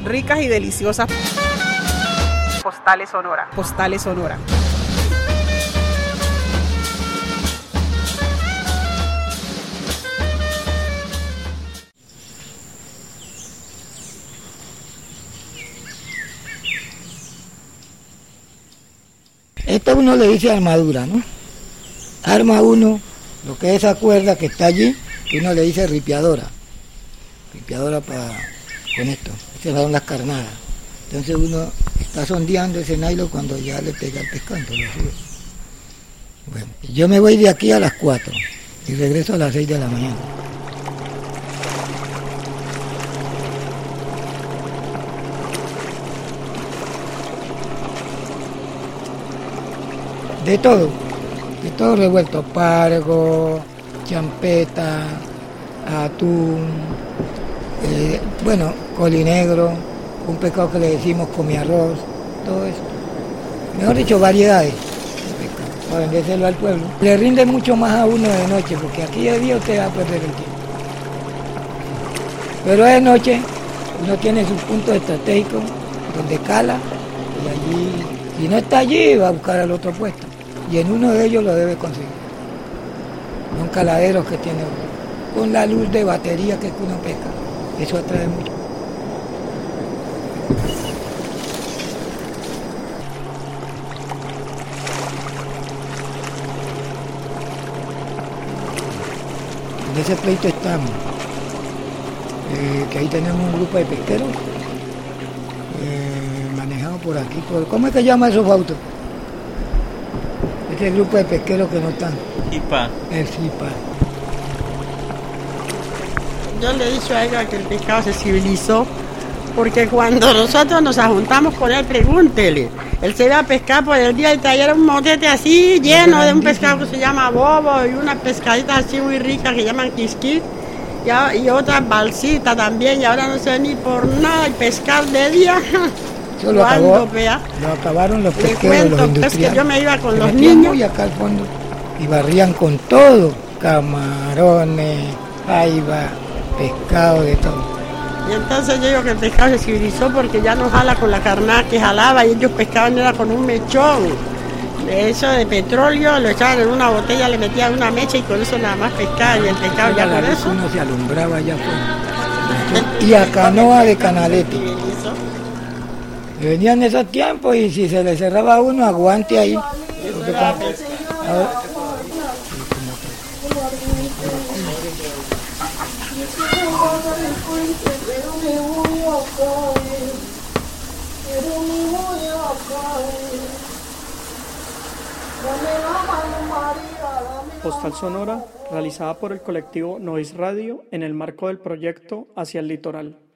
ricas y deliciosas. Postales Sonora. Postales Sonora. Esto uno le dice armadura, ¿no? Arma uno lo que es esa cuerda que está allí, que uno le dice ripiadora. Ripiadora con esto. Estas son las carnadas. Entonces uno está sondeando ese nylon cuando ya le pega el pescado, entonces lo sube. Bueno, yo me voy de aquí a las 4 y regreso a las 6 de la mañana. De todo revuelto, pargo, champeta, atún, colinegro, un pescado que le decimos comiarroz, todo eso. Mejor dicho, variedades de pescado, para vendérselo al pueblo. Le rinde mucho más a uno de noche, porque aquí de día usted va a perder el tiempo. Pero de noche uno tiene sus puntos estratégicos donde cala y allí, si no está allí, va a buscar al otro puesto. Y en uno de ellos lo debe conseguir. Son caladeros que tiene uno, con la luz de batería que uno pesca. Eso atrae mucho. En ese pleito estamos, que ahí tenemos un grupo de pesqueros, manejado por aquí. ¿Cómo es que llama esos autos? Ese grupo de pesqueros que no están. IPA. El CIPA. Yo le he dicho a ella que el pescado se civilizó, porque cuando nosotros nos juntamos con él, pregúntele, él se iba a pescar por el día y traía un motete así lleno de un pescado que se llama bobo y unas pescaditas así muy ricas que llaman quisquís y otras balsitas también, y ahora no se ve ni por nada y pescar de día. Eso lo acabaron los pesqueros, los industriales. Es que yo me iba con los niños. Y acá al fondo, y barrían con todo, camarones, jaiba, pescado, de todo. Y entonces yo digo que el pescado se civilizó porque ya no jala con la carnada que jalaba, y ellos pescaban era con un mechón. De eso de petróleo, lo echaban en una botella, le metían una mecha y con eso nada más pescaban, y el pescado ya con eso. Uno se alumbraba allá afuera. Y a canoa de canalete. Venían esos tiempos y si se le cerraba a uno, aguante ahí. Postal Sonora, realizada por el colectivo Noise Radio en el marco del proyecto Hacia el Litoral.